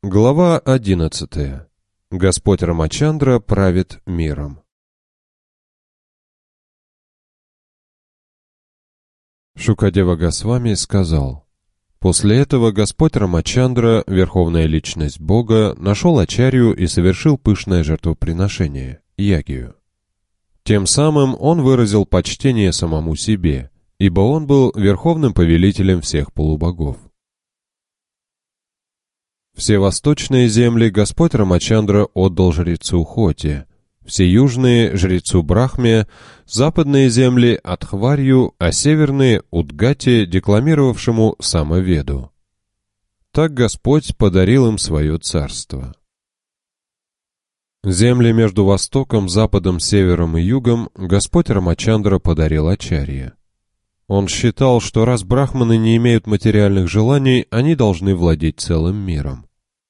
Глава 11. Господь Рамачандра правит миром. Шукадева Госвами сказал: после этого Господь Рамачандра, Верховная Личность Бога, нашел Ачарью и совершил пышное жертвоприношение – ягию. Тем самым он выразил почтение самому себе, ибо он был верховным повелителем всех полубогов. Все восточные земли Господь Рамачандра отдал жрецу Хоте, все южные – жрецу Брахме, западные земли – Адхварью, а северные – Удгате, декламировавшему Самаведу. Так Господь подарил им свое царство. Земли между Востоком, Западом, Севером и Югом Господь Рамачандра подарил Ачарье. Он считал, что раз брахманы не имеют материальных желаний, они должны владеть целым миром.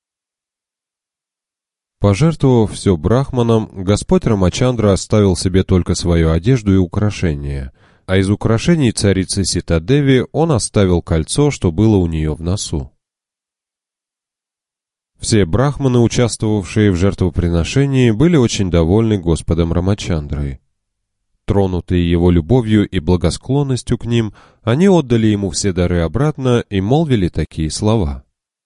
Пожертвовав все брахманам, Господь Рамачандра оставил себе только свою одежду и украшения, а из украшений царицы Ситадеви он оставил кольцо, что было у нее в носу. Все брахманы, участвовавшие в жертвоприношении, были очень довольны Господом Рамачандрой. Тронутые его любовью и благосклонностью к ним, они отдали ему все дары обратно и молвили такие слова: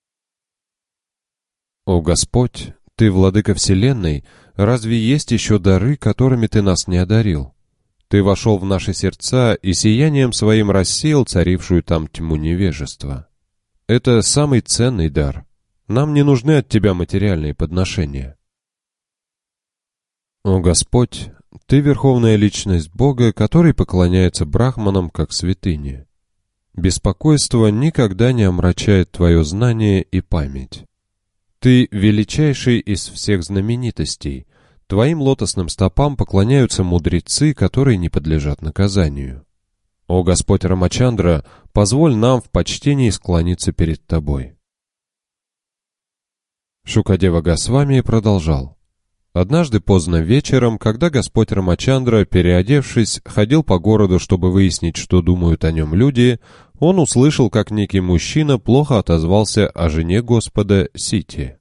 «О Господь, Ты владыка вселенной, разве есть еще дары, которыми Ты нас не одарил? Ты вошел в наши сердца и сиянием своим рассеял царившую там тьму невежества. Это самый ценный дар. Нам не нужны от Тебя материальные подношения. О Господь, Ты Верховная Личность Бога, который поклоняется брахманам как святыне. Беспокойство никогда не омрачает Твое знание и память. Ты величайший из всех знаменитостей. Твоим лотосным стопам поклоняются мудрецы, которые не подлежат наказанию. О Господь Рамачандра, позволь нам в почтении склониться перед Тобой». Шукадева Госвами продолжал: однажды поздно вечером, когда Господь Рамачандра, переодевшись, ходил по городу, чтобы выяснить, что думают о нем люди, он услышал, как некий мужчина плохо отозвался о жене Господа Сити.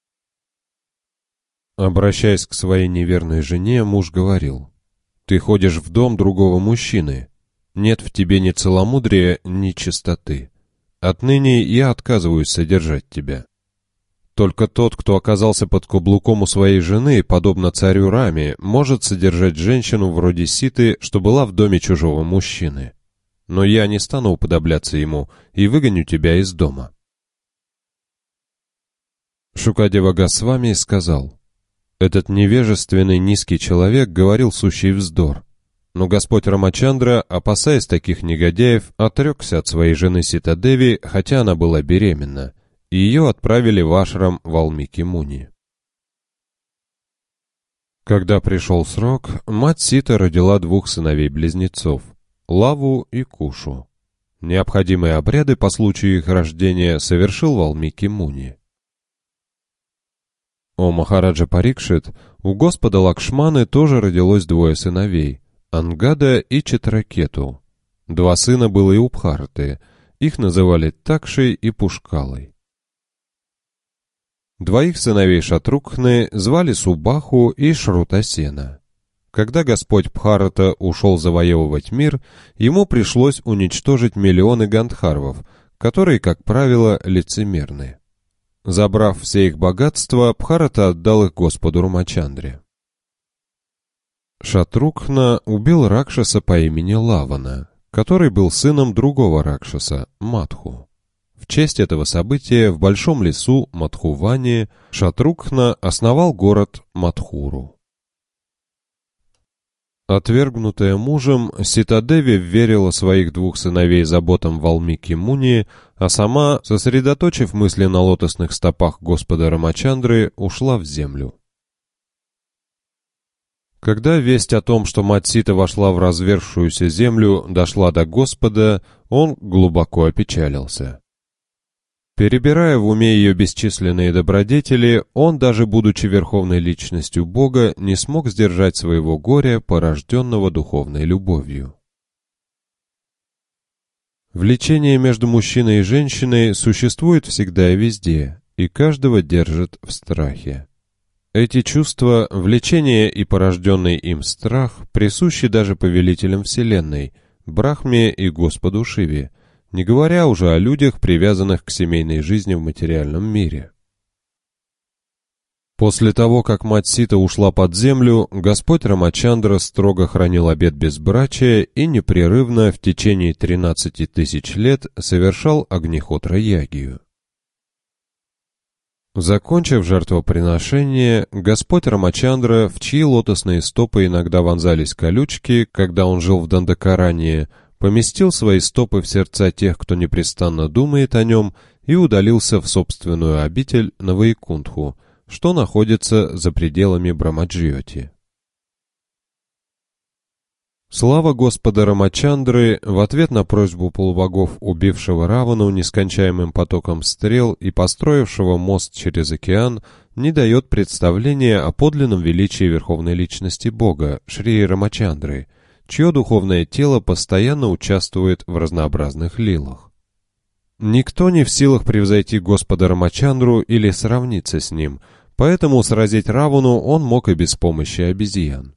Обращаясь к своей неверной жене, муж говорил: «Ты ходишь в дом другого мужчины. Нет в тебе ни целомудрия, ни чистоты. Отныне я отказываюсь содержать тебя. Только тот, кто оказался под каблуком у своей жены, подобно царю Раме, может содержать женщину вроде Ситы, что была в доме чужого мужчины. Но я не стану уподобляться ему и выгоню тебя из дома». Шукадева Госвами сказал: этот невежественный низкий человек говорил сущий вздор. Но Господь Рамачандра, опасаясь таких негодяев, отрекся от своей жены Ситадеви, хотя она была беременна, и ее отправили в ашрам Валмики Муни. Когда пришел срок, мать Сита родила двух сыновей-близнецов – Лаву и Кушу. Необходимые обряды по случаю их рождения совершил Валмики Муни. О Махараджа Парикшит, у Господа Лакшманы тоже родилось двое сыновей – Ангада и Читракету. Два сына было и у Бхараты, их называли Такшей и Пушкалой. Двоих сыновей Шатрукхны звали Субаху и Шрутасена. Когда Господь Бхарата ушел завоевывать мир, ему пришлось уничтожить миллионы гандхарвов, которые, как правило, лицемерны. Забрав все их богатства, Бхарата отдал их Господу Рамачандре. Шатрукхна убил Ракшаса по имени Лавана, который был сыном другого Ракшаса, Мадху. В честь этого события в большом лесу Мадхувани Шатрукхна основал город Мадхуру. Отвергнутая мужем, Ситадеви вверила своих двух сыновей заботам Валмики Муни, а сама, сосредоточив мысли на лотосных стопах Господа Рамачандры, ушла в землю. Когда весть о том, что мать Сита вошла в разверзшуюся землю, дошла до Господа, он глубоко опечалился. Перебирая в уме ее бесчисленные добродетели, он, даже будучи верховной личностью Бога, не смог сдержать своего горя, порожденного духовной любовью. Влечение между мужчиной и женщиной существует всегда и везде, и каждого держит в страхе. Эти чувства, влечение и порожденный им страх присущи даже повелителям Вселенной, Брахме и Господу Шиве, не говоря уже о людях, привязанных к семейной жизни в материальном мире. После того, как мать Сита ушла под землю, Господь Рамачандра строго хранил обет безбрачия и непрерывно в течение 13 тысяч лет совершал Агнихотра-ягию. Закончив жертвоприношение, Господь Рамачандра, в чьи лотосные стопы иногда вонзались колючки, когда он жил в Дандакаранье, поместил свои стопы в сердца тех, кто непрестанно думает о нем, и удалился в собственную обитель на Вайкунтху, что находится за пределами Брамаджьоти. Слава Господа Рамачандры в ответ на просьбу полубогов, убившего Равану нескончаемым потоком стрел и построившего мост через океан, не дает представления о подлинном величии Верховной Личности Бога, Шри Рамачандры, чье духовное тело постоянно участвует в разнообразных лилах. Никто не в силах превзойти Господа Рамачандру или сравниться с ним, поэтому сразить Равану он мог и без помощи обезьян.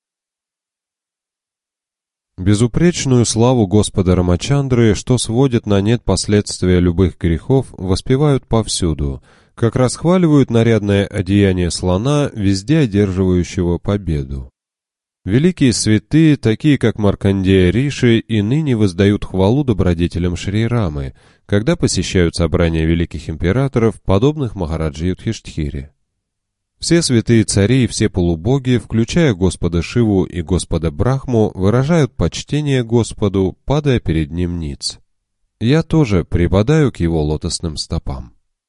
Безупречную славу Господа Рамачандры, что сводит на нет последствия любых грехов, воспевают повсюду, как расхваливают нарядное одеяние слона, везде одерживающего победу. Великие святые, такие как Маркандея Риши, и ныне воздают хвалу добродетелям Шри Рамы, когда посещают собрания великих императоров, подобных Махараджи Юдхиштхире. Все святые цари и все полубоги, включая Господа Шиву и Господа Брахму, выражают почтение Господу, падая перед ним ниц. Я тоже припадаю к его лотосным стопам.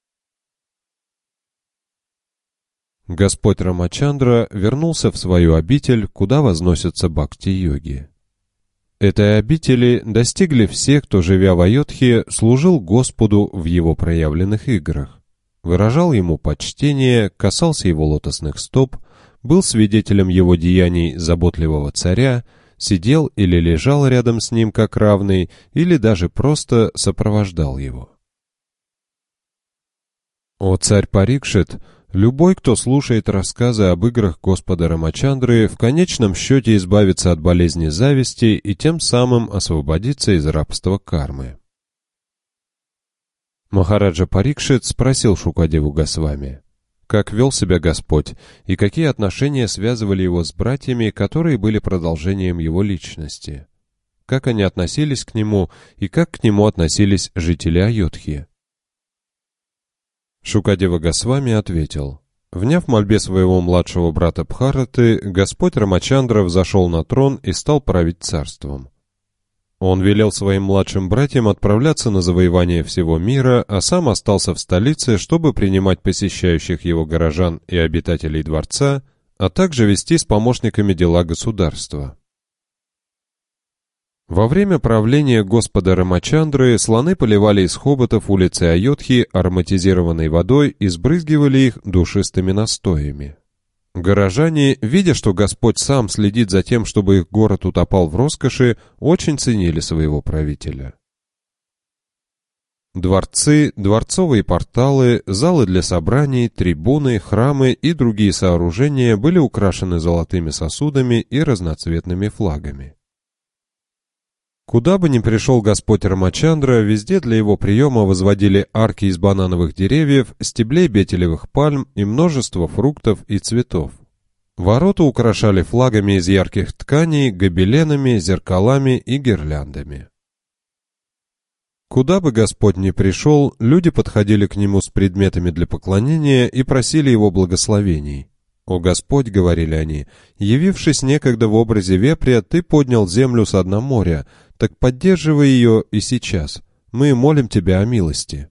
Господь Рамачандра вернулся в свою обитель, куда возносятся бхакти-йоги. Этой обители достигли все, кто, живя в Айодхе, служил Господу в его проявленных играх, выражал ему почтение, касался его лотосных стоп, был свидетелем его деяний заботливого царя, сидел или лежал рядом с ним как равный, или даже просто сопровождал его. О царь Парикшит! Любой, кто слушает рассказы об играх Господа Рамачандры, в конечном счете избавится от болезни зависти и тем самым освободится из рабства кармы. Махараджа Парикшит спросил Шукадеву Госвами, как вел себя Господь и какие отношения связывали его с братьями, которые были продолжением его личности, как они относились к нему и как к нему относились жители Айодхи. Шукадева Госвами ответил: вняв мольбе своего младшего брата Бхараты, Господь Рамачандра взошел на трон и стал править царством. Он велел своим младшим братьям отправляться на завоевание всего мира, а сам остался в столице, чтобы принимать посещающих его горожан и обитателей дворца, а также вести с помощниками дела государства. Во время правления Господа Рамачандры слоны поливали из хоботов улицы Айодхи ароматизированной водой и сбрызгивали их душистыми настоями. Горожане, видя, что Господь сам следит за тем, чтобы их город утопал в роскоши, очень ценили своего правителя. Дворцы, дворцовые порталы, залы для собраний, трибуны, храмы и другие сооружения были украшены золотыми сосудами и разноцветными флагами. Куда бы ни пришел Господь Рамачандра, везде для его приема возводили арки из банановых деревьев, стеблей бетелевых пальм и множество фруктов и цветов. Ворота украшали флагами из ярких тканей, гобеленами, зеркалами и гирляндами. Куда бы Господь ни пришел, люди подходили к нему с предметами для поклонения и просили его благословений. «О Господь, — говорили они, — явившись некогда в образе вепря, ты поднял землю со дна моря, так поддерживай ее и сейчас. Мы молим тебя о милости».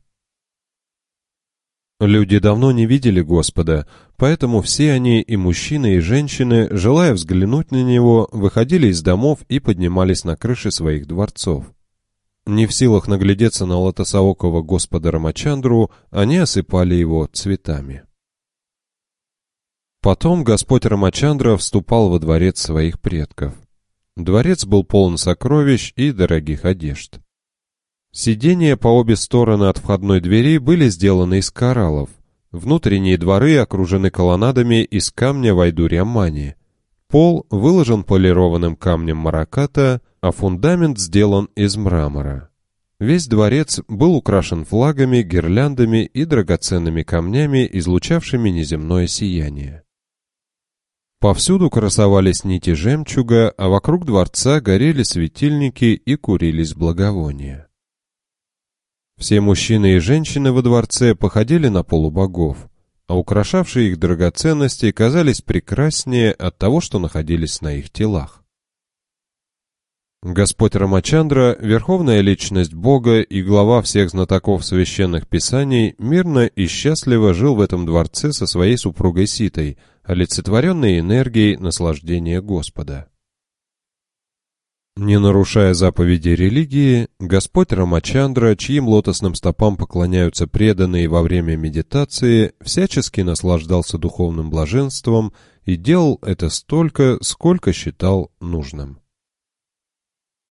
Люди давно не видели Господа, поэтому все они, и мужчины, и женщины, желая взглянуть на Него, выходили из домов и поднимались на крыши своих дворцов. Не в силах наглядеться на лотосоокого Господа Рамачандру, они осыпали его цветами. Потом Господь Рамачандра вступал во дворец своих предков. Дворец был полон сокровищ и дорогих одежд. Сиденья по обе стороны от входной двери были сделаны из кораллов. Внутренние дворы окружены колоннадами из камня вайдурья-мани. Пол выложен полированным камнем мараката, а фундамент сделан из мрамора. Весь дворец был украшен флагами, гирляндами и драгоценными камнями, излучавшими неземное сияние. Повсюду красовались нити жемчуга, а вокруг дворца горели светильники и курились благовония. Все мужчины и женщины во дворце походили на полубогов, а украшавшие их драгоценности казались прекраснее от того, что находились на их телах. Господь Рамачандра, верховная личность Бога и глава всех знатоков священных писаний, мирно и счастливо жил в этом дворце со своей супругой Ситой, олицетворенной энергией наслаждения Господа. Не нарушая заповеди религии, Господь Рамачандра, чьим лотосным стопам поклоняются преданные во время медитации, всячески наслаждался духовным блаженством и делал это столько, сколько считал нужным.